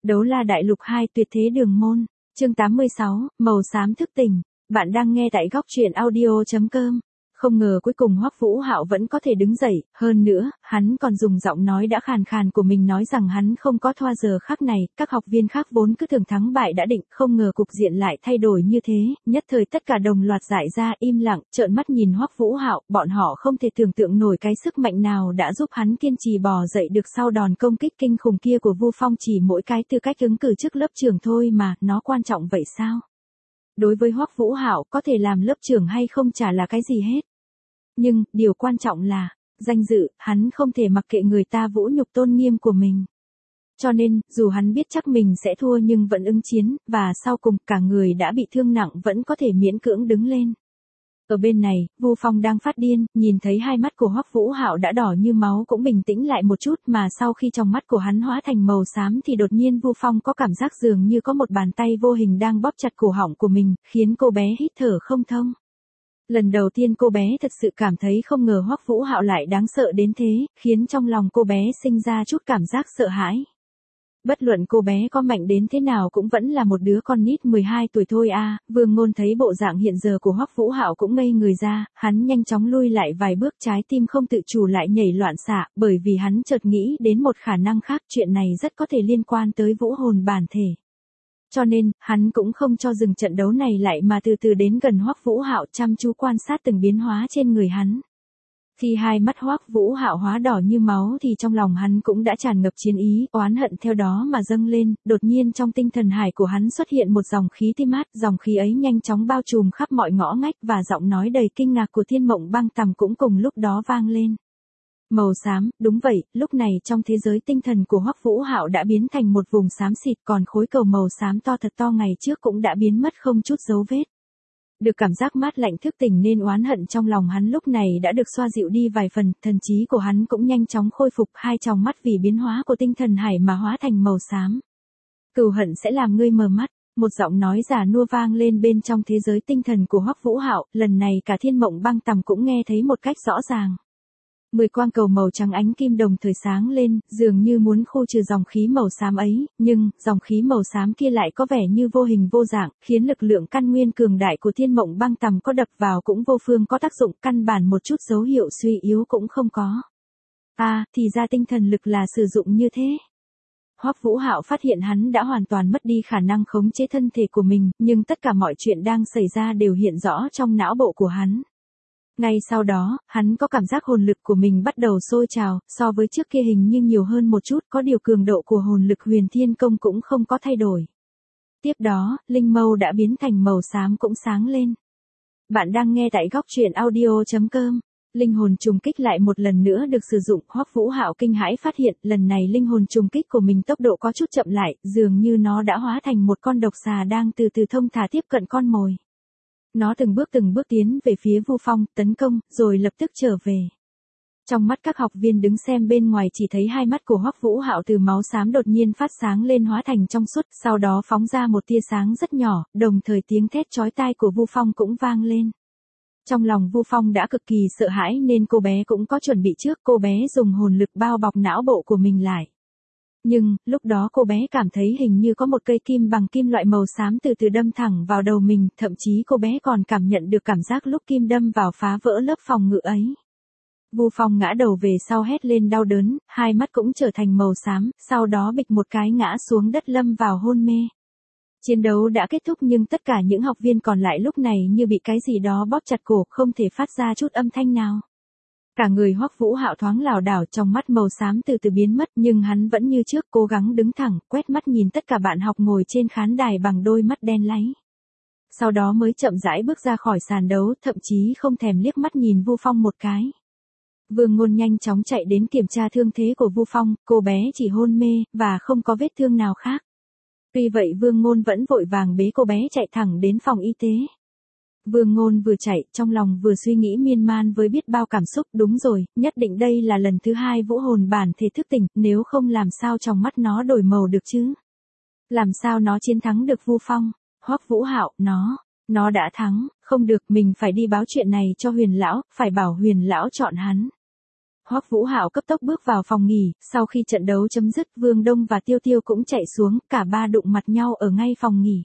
Đấu la đại lục 2 tuyệt thế đường môn. Chương 86, màu xám thức tỉnh. Bạn đang nghe tại góc truyện audio.com. Không ngờ cuối cùng Hoắc Vũ Hạo vẫn có thể đứng dậy, hơn nữa, hắn còn dùng giọng nói đã khàn khàn của mình nói rằng hắn không có thoa giờ khắc này, các học viên khác vốn cứ tưởng thắng bại đã định, không ngờ cục diện lại thay đổi như thế, nhất thời tất cả đồng loạt dại ra im lặng, trợn mắt nhìn Hoắc Vũ Hạo, bọn họ không thể tưởng tượng nổi cái sức mạnh nào đã giúp hắn kiên trì bò dậy được sau đòn công kích kinh khủng kia của Vu Phong, chỉ mỗi cái tư cách ứng cử chức lớp trưởng thôi mà, nó quan trọng vậy sao? Đối với Hoắc Vũ Hạo, có thể làm lớp trưởng hay không chả là cái gì hết. Nhưng, điều quan trọng là, danh dự, hắn không thể mặc kệ người ta vũ nhục tôn nghiêm của mình. Cho nên, dù hắn biết chắc mình sẽ thua nhưng vẫn ứng chiến, và sau cùng, cả người đã bị thương nặng vẫn có thể miễn cưỡng đứng lên. Ở bên này, Vu Phong đang phát điên, nhìn thấy hai mắt của Hoắc Vũ Hạo đã đỏ như máu cũng bình tĩnh lại một chút, mà sau khi trong mắt của hắn hóa thành màu xám thì đột nhiên Vu Phong có cảm giác dường như có một bàn tay vô hình đang bóp chặt cổ họng của mình, khiến cô bé hít thở không thông. Lần đầu tiên cô bé thật sự cảm thấy không ngờ Hoắc Vũ Hạo lại đáng sợ đến thế, khiến trong lòng cô bé sinh ra chút cảm giác sợ hãi. Bất luận cô bé có mạnh đến thế nào cũng vẫn là một đứa con nít 12 tuổi thôi à. Vương Ngôn thấy bộ dạng hiện giờ của Hoắc Vũ Hạo cũng ngây người ra, hắn nhanh chóng lui lại vài bước, trái tim không tự chủ lại nhảy loạn xạ, bởi vì hắn chợt nghĩ đến một khả năng khác, chuyện này rất có thể liên quan tới vũ hồn bản thể. Cho nên, hắn cũng không cho dừng trận đấu này lại mà từ từ đến gần Hoắc Vũ Hạo, chăm chú quan sát từng biến hóa trên người hắn. Khi hai mắt Hoắc Vũ Hạo hóa đỏ như máu thì trong lòng hắn cũng đã tràn ngập chiến ý, oán hận theo đó mà dâng lên, đột nhiên trong tinh thần hải của hắn xuất hiện một dòng khí tím mát, dòng khí ấy nhanh chóng bao trùm khắp mọi ngõ ngách và giọng nói đầy kinh ngạc của Thiên Mộng Băng Tầm cũng cùng lúc đó vang lên. Màu xám, đúng vậy, lúc này trong thế giới tinh thần của Hoắc Vũ Hạo đã biến thành một vùng xám xịt, còn khối cầu màu xám to thật to ngày trước cũng đã biến mất không chút dấu vết. Được cảm giác mát lạnh thức tỉnh nên oán hận trong lòng hắn lúc này đã được xoa dịu đi vài phần, thần trí của hắn cũng nhanh chóng khôi phục, hai tròng mắt vì biến hóa của tinh thần hải mà hóa thành màu xám. Cừu hận sẽ làm ngươi mờ mắt, một giọng nói già nua vang lên bên trong thế giới tinh thần của Hoắc Vũ Hạo, lần này cả Thiên Mộng Băng Tầm cũng nghe thấy một cách rõ ràng. 10 quang cầu màu trắng ánh kim đồng thời sáng lên, dường như muốn khu trừ dòng khí màu xám ấy, nhưng, dòng khí màu xám kia lại có vẻ như vô hình vô dạng, khiến lực lượng căn nguyên cường đại của Thiên Mộng Băng Tầm có đập vào cũng vô phương có tác dụng, căn bản một chút dấu hiệu suy yếu cũng không có. Thì ra tinh thần lực là sử dụng như thế. Hoắc Vũ Hạo phát hiện hắn đã hoàn toàn mất đi khả năng khống chế thân thể của mình, nhưng tất cả mọi chuyện đang xảy ra đều hiện rõ trong não bộ của hắn. Ngay sau đó, hắn có cảm giác hồn lực của mình bắt đầu sôi trào, so với trước kia hình như nhiều hơn một chút, có điều cường độ của hồn lực Huyền Thiên Công cũng không có thay đổi. Tiếp đó, linh mâu đã biến thành màu xám cũng sáng lên. Bạn đang nghe tại góc truyện audio.com. Linh hồn trùng kích lại một lần nữa được sử dụng, Hoắc Vũ Hạo kinh hãi phát hiện, lần này linh hồn trùng kích của mình tốc độ có chút chậm lại, dường như nó đã hóa thành một con độc xà đang từ từ thông thả tiếp cận con mồi. Nó từng bước tiến về phía Vu Phong, tấn công, rồi lập tức trở về. Trong mắt các học viên đứng xem bên ngoài chỉ thấy hai mắt của Hoắc Vũ Hạo từ máu xám đột nhiên phát sáng lên hóa thành trong suốt, sau đó phóng ra một tia sáng rất nhỏ, đồng thời tiếng thét chói tai của Vu Phong cũng vang lên. Trong lòng Vu Phong đã cực kỳ sợ hãi nên cô bé cũng có chuẩn bị trước, cô bé dùng hồn lực bao bọc não bộ của mình lại. Nhưng, lúc đó cô bé cảm thấy hình như có một cây kim bằng kim loại màu xám từ từ đâm thẳng vào đầu mình, thậm chí cô bé còn cảm nhận được cảm giác lúc kim đâm vào phá vỡ lớp phòng ngự ấy. Vu Phong ngã đầu về sau hét lên đau đớn, hai mắt cũng trở thành màu xám, sau đó bịch một cái ngã xuống đất lâm vào hôn mê. Chiến đấu đã kết thúc nhưng tất cả những học viên còn lại lúc này như bị cái gì đó bóp chặt cổ, không thể phát ra chút âm thanh nào. Cả người Hoắc Vũ Hạo thoáng lảo đảo, trong mắt màu xám từ từ biến mất nhưng hắn vẫn như trước cố gắng đứng thẳng, quét mắt nhìn tất cả bạn học ngồi trên khán đài bằng đôi mắt đen láy. Sau đó mới chậm rãi bước ra khỏi sàn đấu, thậm chí không thèm liếc mắt nhìn Vu Phong một cái. Vương Ngôn nhanh chóng chạy đến kiểm tra thương thế của Vu Phong, cô bé chỉ hôn mê, và không có vết thương nào khác. Tuy vậy Vương Ngôn vẫn vội vàng bế cô bé chạy thẳng đến phòng y tế. Vương Ngôn vừa chạy, trong lòng vừa suy nghĩ miên man với biết bao cảm xúc, đúng rồi, nhất định đây là lần thứ 2 vũ hồn bản thể thức tỉnh, nếu không làm sao trong mắt nó đổi màu được chứ. Làm sao nó chiến thắng được Vu Phong, Hoắc Vũ Hạo, nó đã thắng, không được, mình phải đi báo chuyện này cho Huyền lão, phải bảo Huyền lão chọn hắn. Hoắc Vũ Hạo cấp tốc bước vào phòng nghỉ, sau khi trận đấu chấm dứt, Vương Đông và Tiêu Tiêu cũng chạy xuống, cả ba đụng mặt nhau ở ngay phòng nghỉ.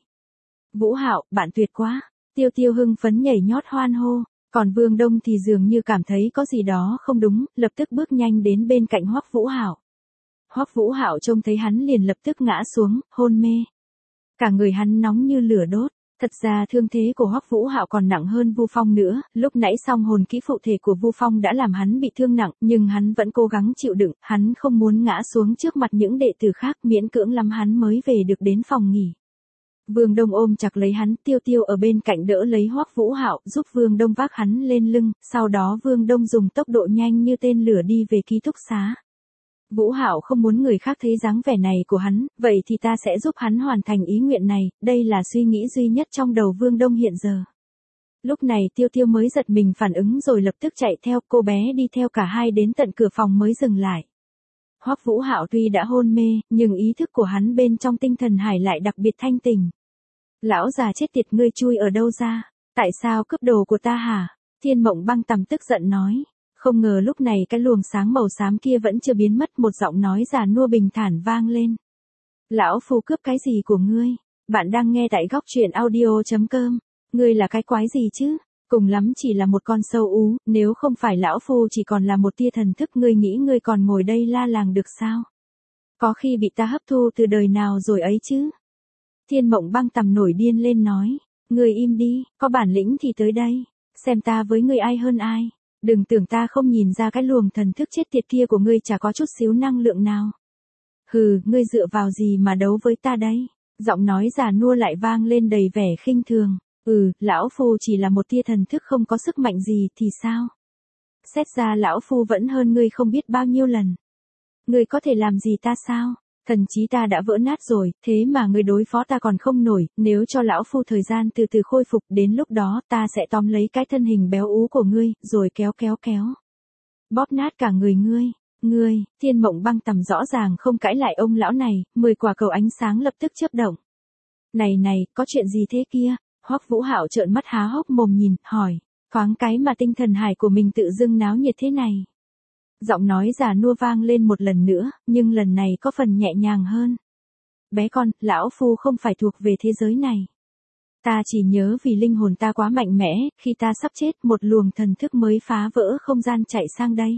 Vũ Hạo, bạn tuyệt quá. Tiêu Tiêu hưng phấn nhảy nhót hoan hô, còn Vương Đông thì dường như cảm thấy có gì đó không đúng, lập tức bước nhanh đến bên cạnh Hoắc Vũ Hạo. Hoắc Vũ Hạo trông thấy hắn liền lập tức ngã xuống, hôn mê. Cả người hắn nóng như lửa đốt. Thật ra thương thế của Hoắc Vũ Hạo còn nặng hơn Vu Phong nữa, lúc nãy song hồn kỹ phụ thể của Vu Phong đã làm hắn bị thương nặng, nhưng hắn vẫn cố gắng chịu đựng, hắn không muốn ngã xuống trước mặt những đệ tử khác, miễn cưỡng lắm hắn mới về được đến phòng nghỉ. Vương Đông ôm chặt lấy hắn, Tiêu Tiêu ở bên cạnh đỡ lấy Hoắc Vũ Hạo, giúp Vương Đông vác hắn lên lưng, sau đó Vương Đông dùng tốc độ nhanh như tên lửa đi về ký túc xá. Vũ Hạo không muốn người khác thấy dáng vẻ này của hắn, vậy thì ta sẽ giúp hắn hoàn thành ý nguyện này, đây là suy nghĩ duy nhất trong đầu Vương Đông hiện giờ. Lúc này Tiêu Tiêu mới giật mình phản ứng rồi lập tức chạy theo, cô bé đi theo cả hai đến tận cửa phòng mới dừng lại. Hoắc Vũ Hạo tuy đã hôn mê, nhưng ý thức của hắn bên trong tinh thần hải lại đặc biệt thanh tỉnh. Lão già chết tiệt, ngươi chui ở đâu ra? Tại sao cướp đồ của ta hả? Thiên Mộng Băng Tầm tức giận nói. Không ngờ lúc này cái luồng sáng màu xám kia vẫn chưa biến mất, một giọng nói già nua bình thản vang lên. Lão phu cướp cái gì của ngươi? Bạn đang nghe tại góc truyện audio.com. Ngươi là cái quái gì chứ? Cùng lắm chỉ là một con sâu ú, nếu không phải lão phu chỉ còn là một tia thần thức, ngươi nghĩ ngươi còn ngồi đây la làng được sao? Có khi bị ta hấp thu từ đời nào rồi ấy chứ? Thiên Mộng Băng Tầm nổi điên lên nói. Ngươi im đi, có bản lĩnh thì tới đây. Xem ta với ngươi ai hơn ai. Đừng tưởng ta không nhìn ra cái luồng thần thức chết tiệt kia của ngươi chả có chút xíu năng lượng nào. Hừ, ngươi dựa vào gì mà đấu với ta đấy? Giọng nói già nua lại vang lên đầy vẻ khinh thường. Lão phu chỉ là một tia thần thức không có sức mạnh gì thì sao? Xét ra lão phu vẫn hơn ngươi không biết bao nhiêu lần. Ngươi có thể làm gì ta sao? Thần trí ta đã vỡ nát rồi, thế mà ngươi đối phó ta còn không nổi, nếu cho lão phu thời gian từ từ khôi phục, đến lúc đó ta sẽ tóm lấy cái thân hình béo ú của ngươi, rồi kéo. Bóp nát cả người ngươi, Thiên Mộng Băng Tầm rõ ràng không cãi lại ông lão này, 10 quả cầu ánh sáng lập tức chớp động. Này, có chuyện gì thế kia? Hoắc Vũ Hạo trợn mắt há hốc mồm nhìn, hỏi, thoáng cái mà tinh thần hải của mình tự dưng náo nhiệt thế này. Giọng nói già nua vang lên một lần nữa, nhưng lần này có phần nhẹ nhàng hơn. Bé con, lão phu không phải thuộc về thế giới này. Ta chỉ nhớ vì linh hồn ta quá mạnh mẽ, khi ta sắp chết một luồng thần thức mới phá vỡ không gian chạy sang đây.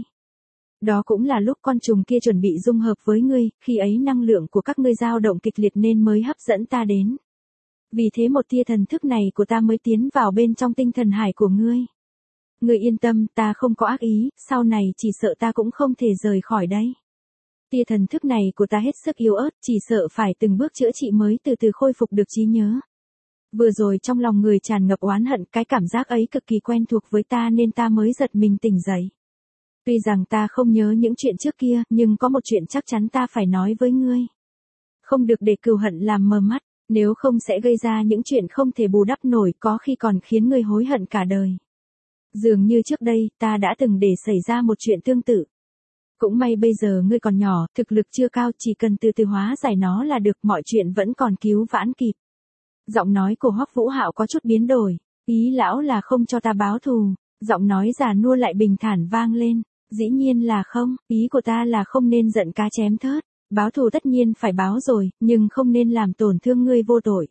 Đó cũng là lúc con trùng kia chuẩn bị dung hợp với ngươi, khi ấy năng lượng của các ngươi dao động kịch liệt nên mới hấp dẫn ta đến. Vì thế một tia thần thức này của ta mới tiến vào bên trong tinh thần hải của ngươi. Ngươi yên tâm, ta không có ác ý, sau này chỉ sợ ta cũng không thể rời khỏi đây. Tia thần thức này của ta hết sức yếu ớt, chỉ sợ phải từng bước chữa trị mới từ từ khôi phục được trí nhớ. Vừa rồi trong lòng người tràn ngập oán hận, cái cảm giác ấy cực kỳ quen thuộc với ta nên ta mới giật mình tỉnh dậy. Tuy rằng ta không nhớ những chuyện trước kia, nhưng có một chuyện chắc chắn ta phải nói với ngươi. Không được để cừu hận làm mờ mắt, nếu không sẽ gây ra những chuyện không thể bù đắp nổi, có khi còn khiến ngươi hối hận cả đời. Dường như trước đây, ta đã từng để xảy ra một chuyện tương tự. Cũng may bây giờ ngươi còn nhỏ, thực lực chưa cao, chỉ cần từ từ hóa giải nó là được, mọi chuyện vẫn còn cứu vãn kịp. Giọng nói của Hoắc Vũ Hạo có chút biến đổi, ý lão là không cho ta báo thù. Giọng nói già nua lại bình thản vang lên, dĩ nhiên là không, ý của ta là không nên giận cá chém thớt, báo thù tất nhiên phải báo rồi, nhưng không nên làm tổn thương ngươi vô tội.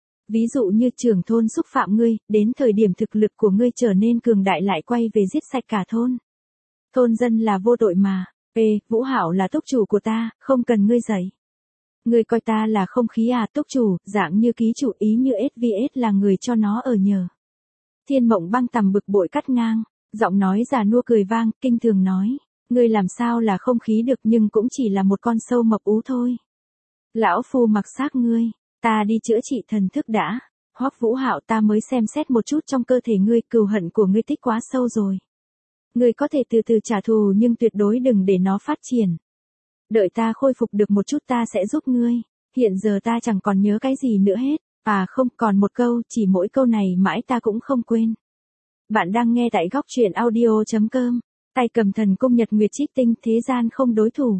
Ví dụ như trưởng thôn xúc phạm ngươi, đến thời điểm thực lực của ngươi trở nên cường đại lại quay về giết sạch cả thôn. Thôn dân là vô tội mà. Vũ Hạo là túc chủ của ta, không cần ngươi dạy. Ngươi coi ta là không khí à? Túc chủ, dạng như ký chủ, ý như SVS là người cho nó ở nhờ. Thiên Mộng Băng Tầm bực bội cắt ngang, giọng nói già nua cười vang, kinh thường nói, ngươi làm sao là không khí được, nhưng cũng chỉ là một con sâu mập ú thôi. Lão phu mặc xác ngươi, ta đi chữa trị thần thức đã. Hoắc Vũ Hạo, ta mới xem xét một chút trong cơ thể ngươi, cừu hận của ngươi tích quá sâu rồi. Ngươi có thể từ từ trả thù nhưng tuyệt đối đừng để nó phát triển. Đợi ta khôi phục được một chút ta sẽ giúp ngươi. Hiện giờ ta chẳng còn nhớ cái gì nữa hết. À không, còn một câu, chỉ mỗi câu này mãi ta cũng không quên. Bạn đang nghe tại góc truyện audio.com. Tay cầm thần cung nhật nguyệt trích tinh, thế gian không đối thủ.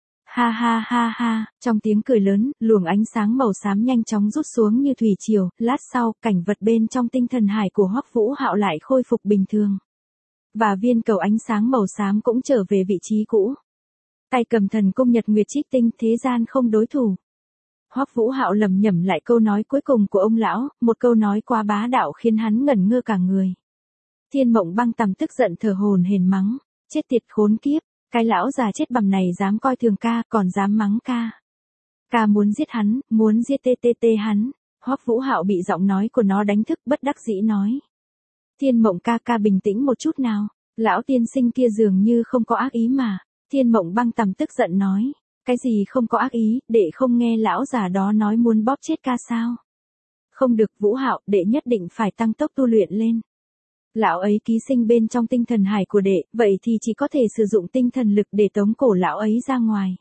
Ha ha ha ha, trong tiếng cười lớn, luồng ánh sáng màu xám nhanh chóng rút xuống như thủy triều, lát sau, cảnh vật bên trong tinh thần hải của Hoắc Vũ Hạo lại khôi phục bình thường. và viên cầu ánh sáng màu xám cũng trở về vị trí cũ. Tay cầm thần cung nhật nguyệt trích tinh, thế gian không đối thủ. Hoắc Vũ Hạo lẩm nhẩm lại câu nói cuối cùng của ông lão, một câu nói quá bá đạo khiến hắn ngẩn ngơ cả người. Thiên Mộng Băng Tầm tức giận thở hổn hển mắng, chết tiệt khốn kiếp, cái lão già chết bầm này dám coi thường ca, còn dám mắng ca. Ca muốn giết hắn, muốn giết hắn. Hoắc Vũ Hạo bị giọng nói của nó đánh thức, bất đắc dĩ nói. Thiên Mộng ca bình tĩnh một chút nào, lão tiên sinh kia dường như không có ác ý mà. Thiên Mộng Băng Tầm tức giận nói, cái gì không có ác ý, đệ không nghe lão già đó nói muốn bóp chết ca sao? Không được Vũ Hạo, đệ nhất định phải tăng tốc tu luyện lên. Lão ấy ký sinh bên trong tinh thần hải của đệ, vậy thì chỉ có thể sử dụng tinh thần lực để tống cổ lão ấy ra ngoài.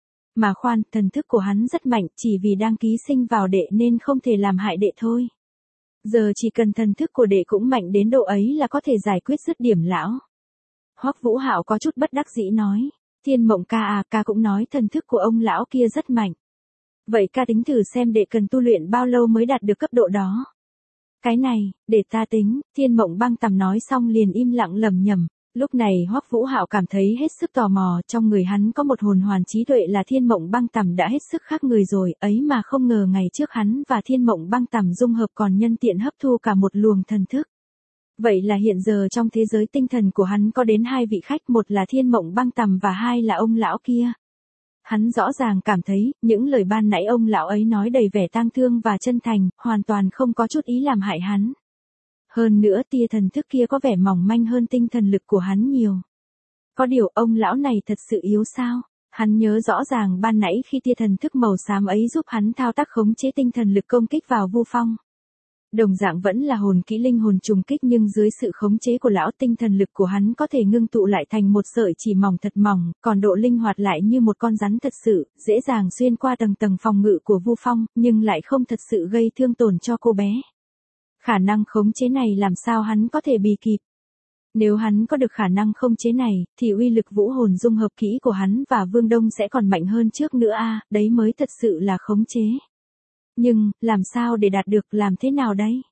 Mà khoan, thần thức của hắn rất mạnh, chỉ vì đang ký sinh vào đệ nên không thể làm hại đệ thôi. Giờ chỉ cần thần thức của đệ cũng mạnh đến độ ấy là có thể giải quyết dứt điểm lão. Hoắc Vũ Hạo có chút bất đắc dĩ nói, Thiên Mộng ca à, ca cũng nói thần thức của ông lão kia rất mạnh. Vậy ca tính thử xem đệ cần tu luyện bao lâu mới đạt được cấp độ đó. Cái này, để ta tính, Thiên Mộng Băng Tầm nói xong liền im lặng lẩm nhẩm. Lúc này Hoắc Vũ Hạo cảm thấy hết sức tò mò, trong người hắn có một hồn hoàn trí tuệ là Thiên Mộng Băng Tầm đã hết sức khác người rồi, ấy mà không ngờ ngày trước hắn và Thiên Mộng Băng Tầm dung hợp còn nhân tiện hấp thu cả một luồng thần thức. Vậy là hiện giờ trong thế giới tinh thần của hắn có đến hai vị khách, một là Thiên Mộng Băng Tầm và hai là ông lão kia. Hắn rõ ràng cảm thấy, những lời ban nãy ông lão ấy nói đầy vẻ tang thương và chân thành, hoàn toàn không có chút ý làm hại hắn. Hơn nữa tia thần thức kia có vẻ mỏng manh hơn tinh thần lực của hắn nhiều. Có điều ông lão này thật sự yếu sao? Hắn nhớ rõ ràng ban nãy khi tia thần thức màu xám ấy giúp hắn thao tác khống chế tinh thần lực công kích vào Vu Phong. Đồng dạng vẫn là hồn kỹ linh hồn trùng kích nhưng dưới sự khống chế của lão tinh thần lực của hắn có thể ngưng tụ lại thành một sợi chỉ mỏng thật mỏng, còn độ linh hoạt lại như một con rắn thật sự, dễ dàng xuyên qua tầng tầng phòng ngự của Vu Phong, nhưng lại không thật sự gây thương tổn cho cô bé. Khả năng khống chế này làm sao hắn có thể bì kịp? Nếu hắn có được khả năng khống chế này, thì uy lực vũ hồn dung hợp kỹ của hắn và Vương Đông sẽ còn mạnh hơn trước nữa đấy mới thật sự là khống chế. Nhưng, làm sao để đạt được, làm thế nào đây?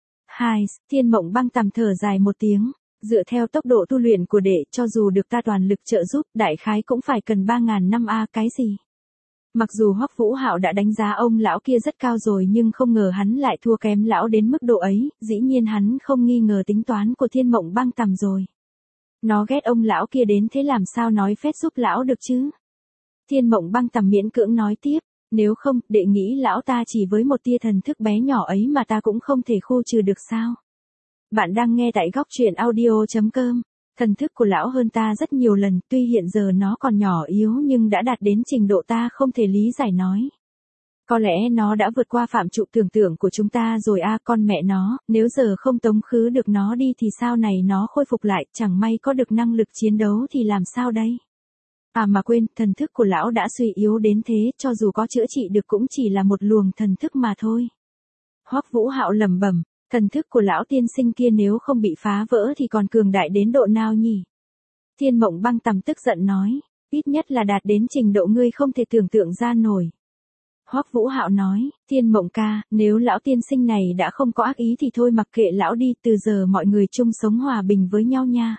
Thiên Mộng Băng Tầm thở dài một tiếng, dựa theo tốc độ tu luyện của đệ, cho dù được ta toàn lực trợ giúp, đại khái cũng phải cần 3.000 năm cái gì? Mặc dù Hoắc Vũ Hạo đã đánh giá ông lão kia rất cao rồi nhưng không ngờ hắn lại thua kém lão đến mức độ ấy, dĩ nhiên hắn không nghi ngờ tính toán của Thiên Mộng Băng Tầm rồi. Nó ghét ông lão kia đến thế làm sao nói phép giúp lão được chứ? Thiên Mộng Băng Tầm miễn cưỡng nói tiếp, nếu không, đệ nghĩ lão ta chỉ với một tia thần thức bé nhỏ ấy mà ta cũng không thể khu trừ được sao? Bạn đang nghe tại góc truyện audio.com. Thần thức của lão hơn ta rất nhiều lần, tuy hiện giờ nó còn nhỏ yếu nhưng đã đạt đến trình độ ta không thể lý giải nói. Có lẽ nó đã vượt qua phạm trụ tưởng tượng của chúng ta rồi con mẹ nó, nếu giờ không tống khứ được nó đi thì sau này nó khôi phục lại, chẳng may có được năng lực chiến đấu thì làm sao đây? Mà quên, thần thức của lão đã suy yếu đến thế, cho dù có chữa trị được cũng chỉ là một luồng thần thức mà thôi. Hoắc Vũ Hạo lẩm bẩm, thần thức của lão tiên sinh kia nếu không bị phá vỡ thì còn cường đại đến độ nào nhỉ? Thiên Mộng Băng Tầm tức giận nói, ít nhất là đạt đến trình độ ngươi không thể tưởng tượng ra nổi. Hoắc Vũ Hạo nói, Thiên Mộng ca, nếu lão tiên sinh này đã không có ác ý thì thôi mặc kệ lão đi, từ giờ mọi người chung sống hòa bình với nhau nha.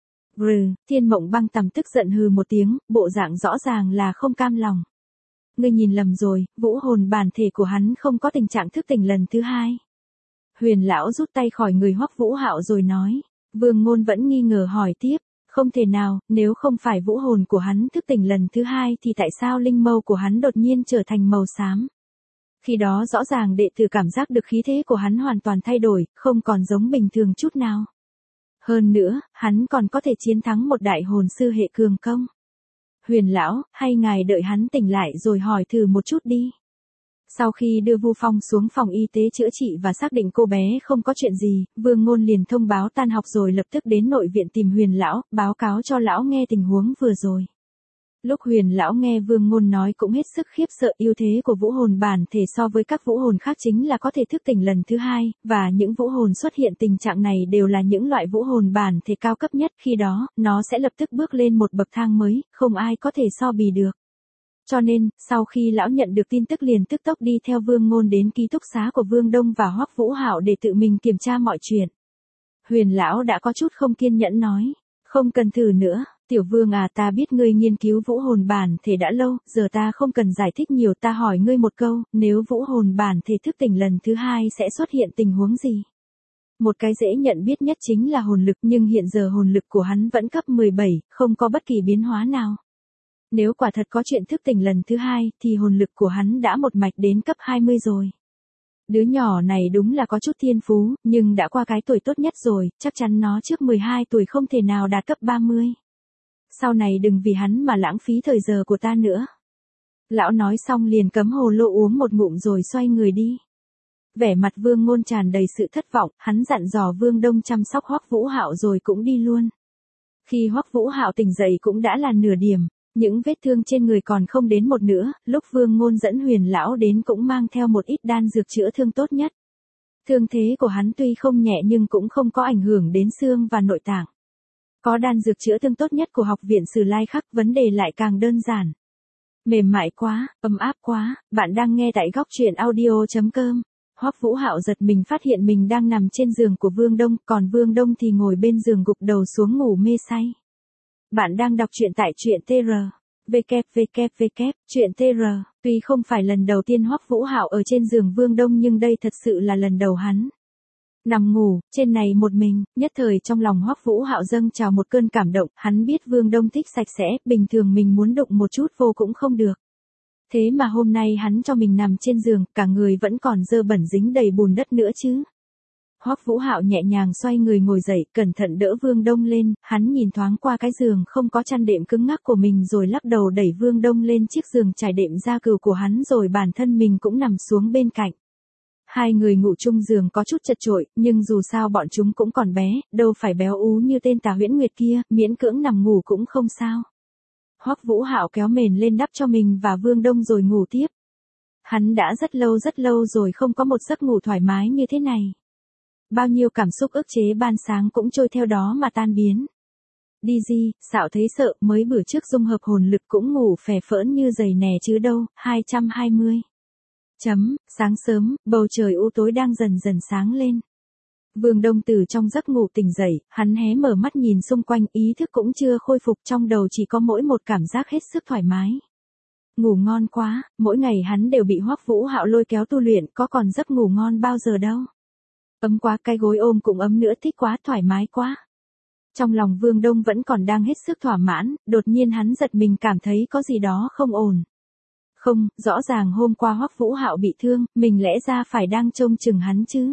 Thiên Mộng Băng Tầm tức giận hừ một tiếng, bộ dạng rõ ràng là không cam lòng. Ngươi nhìn lầm rồi, vũ hồn bản thể của hắn không có tình trạng thức tỉnh lần thứ hai. Huyền lão rút tay khỏi người Hoắc Vũ Hạo rồi nói, Vương Ngôn vẫn nghi ngờ hỏi tiếp, không thể nào, nếu không phải vũ hồn của hắn thức tỉnh lần thứ hai thì tại sao linh mâu của hắn đột nhiên trở thành màu xám? Khi đó rõ ràng đệ tử cảm giác được khí thế của hắn hoàn toàn thay đổi, không còn giống bình thường chút nào. Hơn nữa, hắn còn có thể chiến thắng một đại hồn sư hệ cường công. Huyền lão, hay ngài đợi hắn tỉnh lại rồi hỏi thử một chút đi. Sau khi đưa Vu Phong xuống phòng y tế chữa trị và xác định cô bé không có chuyện gì, Vương Ngôn liền thông báo tan học rồi lập tức đến nội viện tìm Huyền lão, báo cáo cho lão nghe tình huống vừa rồi. Lúc Huyền lão nghe Vương Ngôn nói cũng hết sức khiếp sợ, ưu thế của vũ hồn bản thể so với các vũ hồn khác chính là có thể thức tỉnh lần thứ hai, và những vũ hồn xuất hiện tình trạng này đều là những loại vũ hồn bản thể cao cấp nhất, khi đó, nó sẽ lập tức bước lên một bậc thang mới, không ai có thể so bì được. Cho nên, sau khi lão nhận được tin tức liền tức tốc đi theo Vương Ngôn đến ký túc xá của Vương Đông và Hoắc Vũ Hạo để tự mình kiểm tra mọi chuyện. Huyền lão đã có chút không kiên nhẫn nói. Không cần thử nữa, tiểu vương à, ta biết ngươi nghiên cứu vũ hồn bản thể đã lâu, giờ ta không cần giải thích nhiều, ta hỏi ngươi một câu, nếu vũ hồn bản thể thức tỉnh lần thứ 2 sẽ xuất hiện tình huống gì? Một cái dễ nhận biết nhất chính là hồn lực, nhưng hiện giờ hồn lực của hắn vẫn cấp 17, không có bất kỳ biến hóa nào. Nếu quả thật có chuyện thức tỉnh lần thứ 2, thì hồn lực của hắn đã một mạch đến cấp 20 rồi. Đứa nhỏ này đúng là có chút thiên phú, nhưng đã qua cái tuổi tốt nhất rồi, chắc chắn nó trước 12 tuổi không thể nào đạt cấp 30. Sau này đừng vì hắn mà lãng phí thời giờ của ta nữa. Lão nói xong liền cấm hồ lô uống một ngụm rồi xoay người đi. Vẻ mặt Vương Ngôn tràn đầy sự thất vọng, hắn dặn dò Vương Đông chăm sóc Hoắc Vũ Hạo rồi cũng đi luôn. Khi Hoắc Vũ Hạo tỉnh dậy cũng đã là nửa điểm, những vết thương trên người còn không đến một nửa, lúc Vương Ngôn dẫn Huyền lão đến cũng mang theo một ít đan dược chữa thương tốt nhất. Thương thế của hắn tuy không nhẹ nhưng cũng không có ảnh hưởng đến xương và nội tạng. Có đan dược chữa thương tốt nhất của học viện Sử Lai Khắc, vấn đề lại càng đơn giản. Mềm mại quá, ấm áp quá, bạn đang nghe tại góc truyện audio.com. Hoắc Vũ Hạo giật mình phát hiện mình đang nằm trên giường của Vương Đông, còn Vương Đông thì ngồi bên giường gục đầu xuống ngủ mê say. Bạn đang đọc truyện tại truyện TR. Truyện TR. Tuy không phải lần đầu tiên Hoắc Vũ Hạo ở trên giường Vương Đông nhưng đây thật sự là lần đầu hắn nằm ngủ trên này một mình, nhất thời trong lòng Hoắc Vũ Hạo dâng trào một cơn cảm động, hắn biết Vương Đông thích sạch sẽ, bình thường mình muốn đụng một chút vô cũng không được. Thế mà hôm nay hắn cho mình nằm trên giường, cả người vẫn còn dơ bẩn dính đầy bùn đất nữa chứ. Hoắc Vũ Hạo nhẹ nhàng xoay người ngồi dậy, cẩn thận đỡ Vương Đông lên, hắn nhìn thoáng qua cái giường không có chăn đệm cứng ngắc của mình rồi lắc đầu đẩy Vương Đông lên chiếc giường trải đệm da cừu của hắn rồi bản thân mình cũng nằm xuống bên cạnh. Hai người ngủ chung giường có chút chật chội, nhưng dù sao bọn chúng cũng còn bé, đâu phải béo ú như tên Tà Huyễn Nguyệt kia, miễn cưỡng nằm ngủ cũng không sao. Hoắc Vũ Hạo kéo mền lên đắp cho mình và Vương Đông rồi ngủ tiếp. Hắn đã rất lâu rồi không có một giấc ngủ thoải mái như thế này. Bao nhiêu cảm xúc ức chế ban sáng cũng trôi theo đó mà tan biến. Đi gì, xạo thấy sợ, mới bữa trước dung hợp hồn lực cũng ngủ phè phỡn như giày nè chứ đâu, 220. Sáng sớm, bầu trời u tối đang dần dần sáng lên. Vương Đông từ trong giấc ngủ tỉnh dậy, hắn hé mở mắt nhìn xung quanh, ý thức cũng chưa khôi phục, trong đầu chỉ có mỗi một cảm giác hết sức thoải mái. Ngủ ngon quá, mỗi ngày hắn đều bị Hoắc Vũ Hạo lôi kéo tu luyện, có còn giấc ngủ ngon bao giờ đâu. Ấm quá, cái gối ôm cũng ấm nữa, thích quá, thoải mái quá. Trong lòng Vương Đông vẫn còn đang hết sức thỏa mãn, đột nhiên hắn giật mình cảm thấy có gì đó không ổn. Không, rõ ràng hôm qua Hoắc Vũ Hạo bị thương, mình lẽ ra phải đang trông chừng hắn chứ.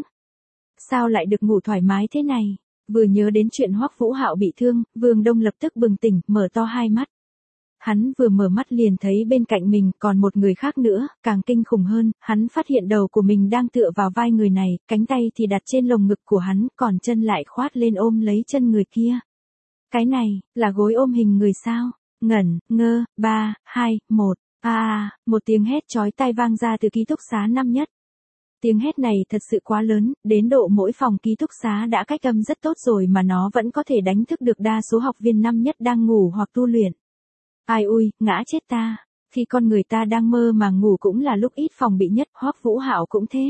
Sao lại được ngủ thoải mái thế này? Vừa nhớ đến chuyện Hoắc Vũ Hạo bị thương, Vương Đông lập tức bừng tỉnh, mở to hai mắt. Hắn vừa mở mắt liền thấy bên cạnh mình còn một người khác nữa, càng kinh khủng hơn, hắn phát hiện đầu của mình đang tựa vào vai người này, cánh tay thì đặt trên lồng ngực của hắn, còn chân lại khoát lên ôm lấy chân người kia. Cái này, là gối ôm hình người sao? Ngẩn, ngơ, 3, 2, 1. Một tiếng hét chói tai vang ra từ ký túc xá năm nhất. Tiếng hét này thật sự quá lớn, đến độ mỗi phòng ký túc xá đã cách âm rất tốt rồi mà nó vẫn có thể đánh thức được đa số học viên năm nhất đang ngủ hoặc tu luyện. Ai ui, ngã chết ta. Khi con người ta đang mơ mà ngủ cũng là lúc ít phòng bị nhất, Hoắc Vũ Hạo cũng thế.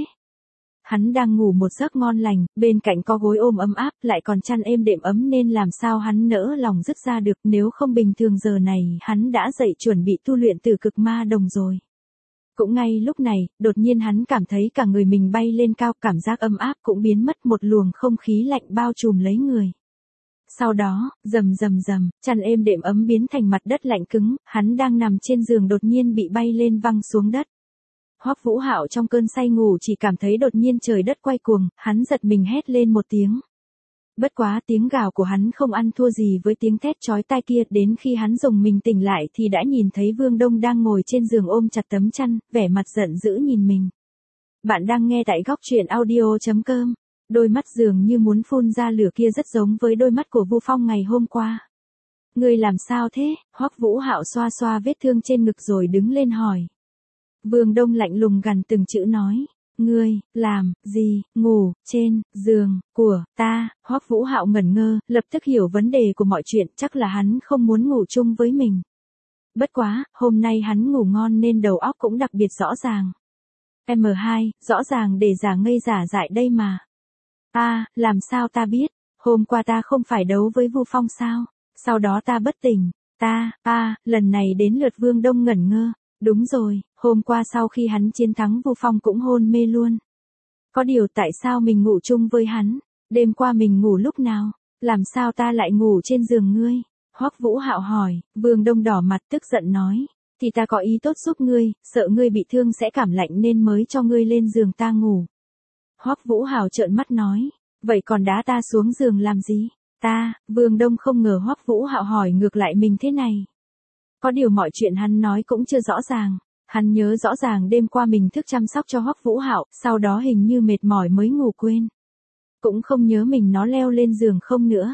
Hắn đang ngủ một giấc ngon lành, bên cạnh có gối ôm ấm áp, lại còn chăn êm đệm ấm nên làm sao hắn nỡ lòng dứt ra được, nếu không bình thường giờ này, hắn đã dậy chuẩn bị tu luyện Tử Cực Ma Đồng rồi. Cũng ngay lúc này, đột nhiên hắn cảm thấy cả người mình bay lên cao, cảm giác ấm áp cũng biến mất, một luồng không khí lạnh bao trùm lấy người. Sau đó, rầm, chăn êm đệm ấm biến thành mặt đất lạnh cứng, hắn đang nằm trên giường đột nhiên bị bay lên văng xuống đất. Hoắc Vũ Hạo trong cơn say ngủ chỉ cảm thấy đột nhiên trời đất quay cuồng, hắn giật mình hét lên một tiếng. Bất quá tiếng gào của hắn không ăn thua gì với tiếng thét chói tai kia, đến khi hắn rùng mình tỉnh lại thì đã nhìn thấy Vương Đông đang ngồi trên giường ôm chặt tấm chăn, vẻ mặt giận dữ nhìn mình. Bạn đang nghe tại góc truyện audio.com. Đôi mắt dường như muốn phun ra lửa kia rất giống với đôi mắt của Vu Phong ngày hôm qua. Ngươi làm sao thế? Hoắc Vũ Hạo xoa xoa vết thương trên ngực rồi đứng lên hỏi. Vương Đông lạnh lùng gằn từng chữ nói. Ngươi, làm, gì, ngủ, trên, giường, của, ta. Hoắc Vũ Hạo ngẩn ngơ, lập tức hiểu vấn đề của mọi chuyện, chắc là hắn không muốn ngủ chung với mình. Bất quá, hôm nay hắn ngủ ngon nên đầu óc cũng đặc biệt rõ ràng. M2, rõ ràng để giả ngây giả dại đây mà. Làm sao ta biết? hôm qua ta không phải đấu với Vu Phong sao? Sau đó ta bất tỉnh, lần này đến lượt Vương Đông ngẩn ngơ. Đúng rồi, hôm qua sau khi hắn chiến thắng Vu Phong cũng hôn mê luôn. Có điều tại sao mình ngủ chung với hắn? Đêm qua mình ngủ lúc nào? Làm sao ta lại ngủ trên giường ngươi? Hoắc Vũ Hạo hỏi. Vương Đông đỏ mặt tức giận nói. Thì ta có ý tốt giúp ngươi, sợ ngươi bị thương sẽ cảm lạnh nên mới cho ngươi lên giường ta ngủ. Hoắc Vũ Hạo trợn mắt nói. Vậy còn đá ta xuống giường làm gì? Vương Đông không ngờ Hoắc Vũ Hạo hỏi ngược lại mình thế này. Có điều mọi chuyện hắn nói cũng chưa rõ ràng. Hắn nhớ rõ ràng đêm qua mình thức chăm sóc cho Hoắc Vũ Hạo, sau đó hình như mệt mỏi mới ngủ quên. Cũng không nhớ mình nó leo lên giường không nữa.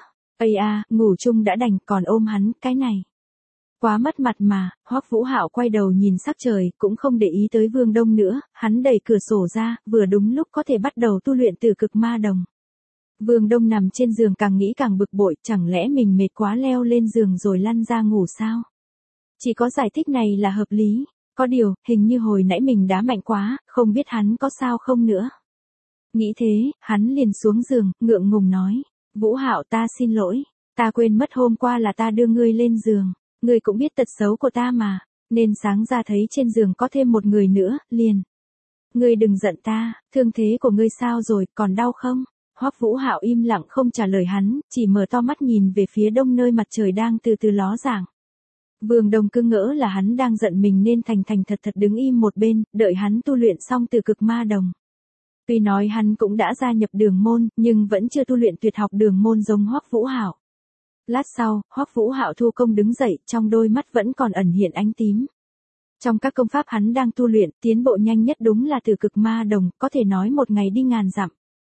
Ngủ chung đã đành còn ôm hắn, cái này. Quá mất mặt mà. Hoắc Vũ Hạo quay đầu nhìn sắc trời, cũng không để ý tới Vương Đông nữa, hắn đẩy cửa sổ ra, vừa đúng lúc có thể bắt đầu tu luyện Tử Cực Ma Đồng. Vương Đông nằm trên giường càng nghĩ càng bực bội, chẳng lẽ mình mệt quá leo lên giường rồi lăn ra ngủ sao? Chỉ có giải thích này là hợp lý. Có điều, hình như hồi nãy mình đá mạnh quá, không biết hắn có sao không nữa. Nghĩ thế, hắn liền xuống giường, ngượng ngùng nói. Vũ Hạo ta xin lỗi, ta quên mất hôm qua là ta đưa ngươi lên giường. Ngươi cũng biết tật xấu của ta mà, nên sáng ra thấy trên giường có thêm một người nữa, liền. Ngươi đừng giận ta, thương thế của ngươi sao rồi, còn đau không? Hoắc Vũ Hạo im lặng không trả lời hắn, chỉ mở to mắt nhìn về phía đông nơi mặt trời đang từ từ ló dạng. Vương Đông cứ ngỡ là hắn đang giận mình nên thành thành thật thật đứng im một bên, đợi hắn tu luyện xong Tử Cực Ma Đồng. Tuy nói hắn cũng đã gia nhập Đường Môn, nhưng vẫn chưa tu luyện tuyệt học Đường Môn giống Hoắc Vũ Hạo. Lát sau, Hoắc Vũ Hạo thu công đứng dậy, trong đôi mắt vẫn còn ẩn hiện ánh tím. Trong các công pháp hắn đang tu luyện, tiến bộ nhanh nhất đúng là Tử Cực Ma Đồng, có thể nói một ngày đi ngàn dặm.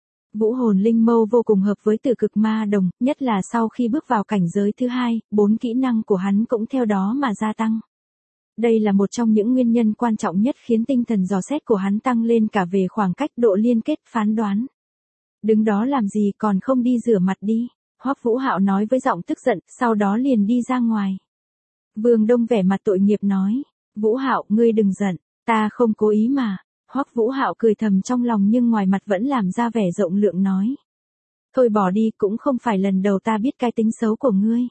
Vũ hồn linh mâu vô cùng hợp với Tử Cực Ma Đồng, nhất là sau khi bước vào cảnh giới thứ 2, 4 kỹ năng của hắn cũng theo đó mà gia tăng. Đây là một trong những nguyên nhân quan trọng nhất khiến tinh thần dò xét của hắn tăng lên cả về khoảng cách, độ liên kết, phán đoán. Đứng đó làm gì còn không đi rửa mặt đi, Hoắc Vũ Hạo nói với giọng tức giận, sau đó liền đi ra ngoài. Vương Đông vẻ mặt tội nghiệp nói, Vũ Hạo ngươi đừng giận, ta không cố ý mà. Hoắc Vũ Hạo cười thầm trong lòng nhưng ngoài mặt vẫn làm ra vẻ rộng lượng nói. Thôi bỏ đi, cũng không phải lần đầu ta biết cái tính xấu của ngươi.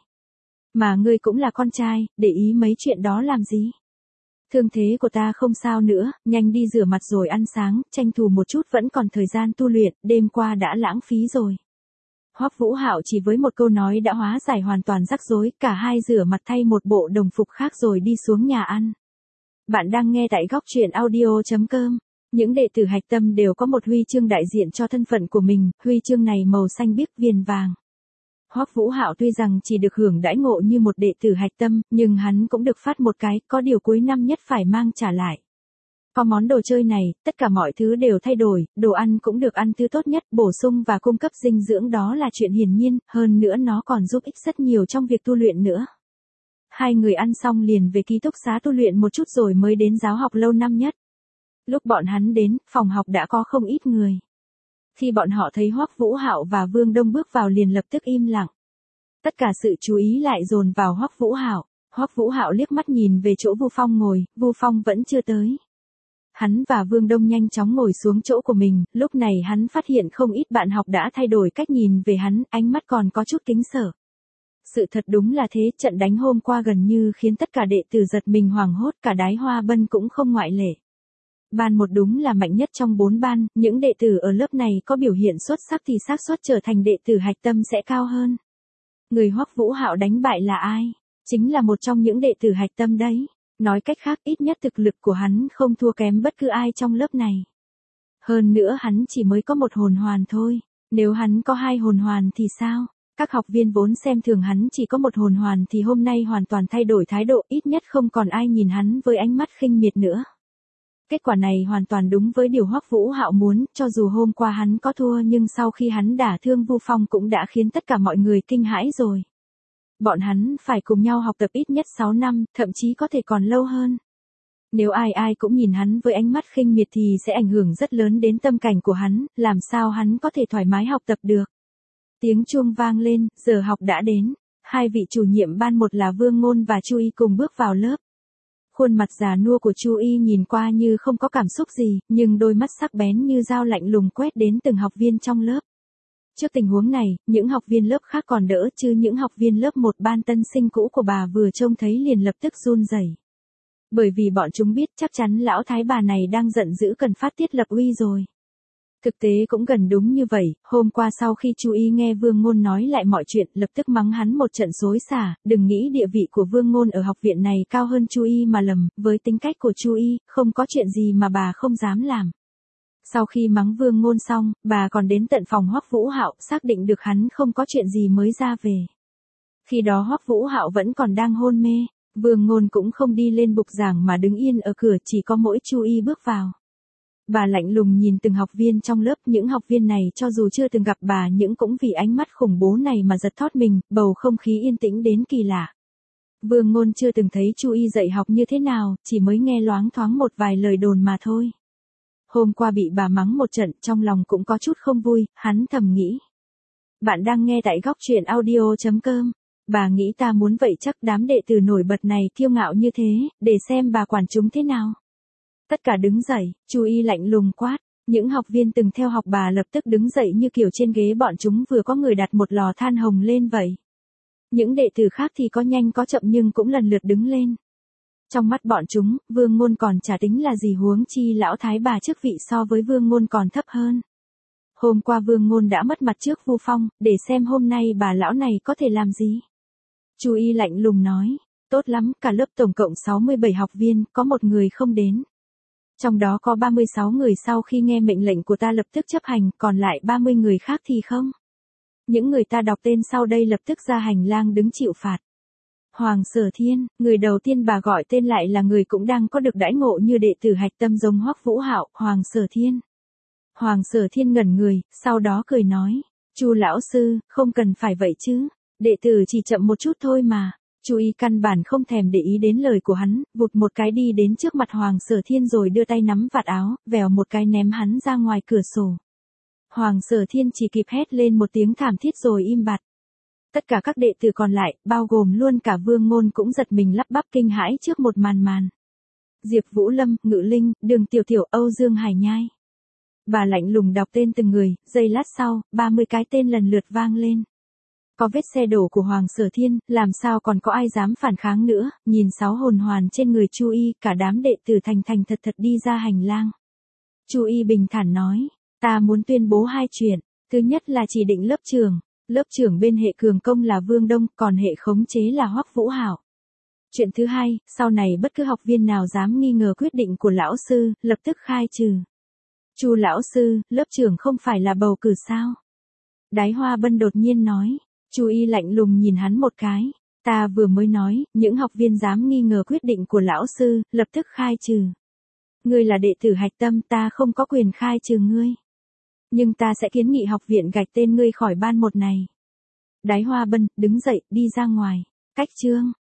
Mà ngươi cũng là con trai, để ý mấy chuyện đó làm gì? Thương thế của ta không sao nữa, nhanh đi rửa mặt rồi ăn sáng, tranh thủ một chút vẫn còn thời gian tu luyện, đêm qua đã lãng phí rồi. Hoắc Vũ Hạo chỉ với một câu nói đã hóa giải hoàn toàn rắc rối, cả hai rửa mặt thay một bộ đồng phục khác rồi đi xuống nhà ăn. Bạn đang nghe tại góc truyện audio.com. Những đệ tử hạch tâm đều có một huy chương đại diện cho thân phận của mình, huy chương này màu xanh biếc viền vàng. Hoắc Vũ Hạo tuy rằng chỉ được hưởng đãi ngộ như một đệ tử hạch tâm, nhưng hắn cũng được phát một cái, có điều cuối năm nhất phải mang trả lại. Có món đồ chơi này, tất cả mọi thứ đều thay đổi, đồ ăn cũng được ăn thứ tốt nhất, bổ sung và cung cấp dinh dưỡng đó là chuyện hiển nhiên, hơn nữa nó còn giúp ích rất nhiều trong việc tu luyện nữa. Hai người ăn xong liền về ký túc xá tu luyện một chút rồi mới đến giáo học lâu năm nhất. Lúc bọn hắn đến, phòng học đã có không ít người. Khi bọn họ thấy Hoắc Vũ Hạo và Vương Đông bước vào liền lập tức im lặng. Tất cả sự chú ý lại dồn vào Hoắc Vũ Hạo. Hoắc Vũ Hạo liếc mắt nhìn về chỗ Vu Phong ngồi, Vu Phong vẫn chưa tới. Hắn và Vương Đông nhanh chóng ngồi xuống chỗ của mình, lúc này hắn phát hiện không ít bạn học đã thay đổi cách nhìn về hắn, ánh mắt còn có chút kính sợ. Sự thật đúng là thế, trận đánh hôm qua gần như khiến tất cả đệ tử giật mình hoảng hốt, cả Đái Hoa Bân cũng không ngoại lệ. Ban 1 đúng là mạnh nhất trong 4 ban, những đệ tử ở lớp này có biểu hiện xuất sắc thì xác suất trở thành đệ tử hạch tâm sẽ cao hơn. Người Hoắc Vũ Hạo đánh bại là ai? Chính là một trong những đệ tử hạch tâm đấy. Nói cách khác, ít nhất thực lực của hắn không thua kém bất cứ ai trong lớp này. Hơn nữa hắn chỉ mới có 1 hồn hoàn thôi. Nếu hắn có 2 hồn hoàn thì sao? Các học viên vốn xem thường hắn chỉ có 1 hồn hoàn thì hôm nay hoàn toàn thay đổi thái độ, ít nhất không còn ai nhìn hắn với ánh mắt khinh miệt nữa. Kết quả này hoàn toàn đúng với điều Hoắc Vũ Hạo muốn, cho dù hôm qua hắn có thua nhưng sau khi hắn đả thương Vu Phong cũng đã khiến tất cả mọi người kinh hãi rồi. Bọn hắn phải cùng nhau học tập ít nhất 6 năm, thậm chí có thể còn lâu hơn. Nếu ai ai cũng nhìn hắn với ánh mắt khinh miệt thì sẽ ảnh hưởng rất lớn đến tâm cảnh của hắn, làm sao hắn có thể thoải mái học tập được. Tiếng chuông vang lên, giờ học đã đến. Hai vị chủ nhiệm ban 1 là Vương Ngôn và Chu Y cùng bước vào lớp. Khuôn mặt già nua của Chu Y nhìn qua như không có cảm xúc gì, nhưng đôi mắt sắc bén như dao lạnh lùng quét đến từng học viên trong lớp. Trước tình huống này, những học viên lớp khác còn đỡ chứ những học viên lớp 1 ban tân sinh cũ của bà vừa trông thấy liền lập tức run rẩy. Bởi vì bọn chúng biết chắc chắn lão thái bà này đang giận dữ cần phát tiết lập uy rồi. Thực tế cũng gần đúng như vậy, hôm qua sau khi Chu Y nghe Vương Ngôn nói lại mọi chuyện, lập tức mắng hắn một trận xối xả, đừng nghĩ địa vị của Vương Ngôn ở học viện này cao hơn Chu Y mà lầm, với tính cách của Chu Y, không có chuyện gì mà bà không dám làm. Sau khi mắng Vương Ngôn xong, bà còn đến tận phòng Hoắc Vũ Hạo, xác định được hắn không có chuyện gì mới ra về. Khi đó Hoắc Vũ Hạo vẫn còn đang hôn mê, Vương Ngôn cũng không đi lên bục giảng mà đứng yên ở cửa, chỉ có mỗi Chu Y bước vào. Bà lạnh lùng nhìn từng học viên trong lớp, những học viên này cho dù chưa từng gặp bà nhưng cũng vì ánh mắt khủng bố này mà giật thót mình, bầu không khí yên tĩnh đến kỳ lạ. Vương Ngôn chưa từng thấy Chu Y dạy học như thế nào, chỉ mới nghe loáng thoáng một vài lời đồn mà thôi. Hôm qua bị bà mắng một trận, trong lòng cũng có chút không vui, hắn thầm nghĩ. Bạn đang nghe tại góc truyện audio.com. Bà nghĩ ta muốn vậy chắc đám đệ tử nổi bật này kiêu ngạo như thế, để xem bà quản chúng thế nào. Tất cả đứng dậy, Chu Y lạnh lùng quát. Những học viên từng theo học bà lập tức đứng dậy như kiểu trên ghế bọn chúng vừa có người đặt một lò than hồng lên vậy. Những đệ tử khác thì có nhanh có chậm nhưng cũng lần lượt đứng lên. Trong mắt bọn chúng, Vương Ngôn còn chả tính là gì, huống chi lão thái bà chức vị so với Vương Ngôn còn thấp hơn. Hôm qua Vương Ngôn đã mất mặt trước Vu Phong, để xem hôm nay bà lão này có thể làm gì. Chu Y lạnh lùng nói, tốt lắm, cả lớp tổng cộng 67 học viên, có một người không đến. Trong đó có 36 người sau khi nghe mệnh lệnh của ta lập tức chấp hành, còn lại 30 người khác thì không. Những người ta đọc tên sau đây lập tức ra hành lang đứng chịu phạt. Hoàng Sở Thiên, người đầu tiên bà gọi tên lại là người cũng đang có được đãi ngộ như đệ tử hạch tâm giống Hoắc Vũ Hạo, Hoàng Sở Thiên. Hoàng Sở Thiên ngẩn người, sau đó cười nói, Chu lão sư, không cần phải vậy chứ, đệ tử chỉ chậm một chút thôi mà. Chu Y căn bản không thèm để ý đến lời của hắn, vụt một cái đi đến trước mặt Hoàng Sở Thiên rồi đưa tay nắm vạt áo, vèo một cái ném hắn ra ngoài cửa sổ. Hoàng Sở Thiên chỉ kịp hét lên một tiếng thảm thiết rồi im bặt. Tất cả các đệ tử còn lại, bao gồm luôn cả Vương Ngôn cũng giật mình lắp bắp kinh hãi trước một màn. Diệp Vũ Lâm, Ngự Linh, Đường Tiểu Tiểu, Âu Dương Hải Nhai. Bà lạnh lùng đọc tên từng người, giây lát sau, 30 cái tên lần lượt vang lên. Có vết xe đổ của Hoàng Sở Thiên, làm sao còn có ai dám phản kháng nữa, nhìn 6 hồn hoàn trên người Chu Y, cả đám đệ tử thành thành thật thật đi ra hành lang. Chu Y bình thản nói, ta muốn tuyên bố 2 chuyện, thứ nhất là chỉ định lớp trưởng bên hệ cường công là Vương Đông, còn hệ khống chế là Hoắc Vũ Hạo. Chuyện thứ hai, sau này bất cứ học viên nào dám nghi ngờ quyết định của lão sư, lập tức khai trừ. Chu lão sư, lớp trưởng không phải là bầu cử sao? Đái Hoa Bân đột nhiên nói. Chu Y lạnh lùng nhìn hắn một cái. Ta vừa mới nói, những học viên dám nghi ngờ quyết định của lão sư, lập tức khai trừ. Ngươi là đệ tử hạch tâm, ta không có quyền khai trừ ngươi. Nhưng ta sẽ kiến nghị học viện gạch tên ngươi khỏi ban một này. Đái Hoa Bân, đứng dậy, đi ra ngoài. Cách chương.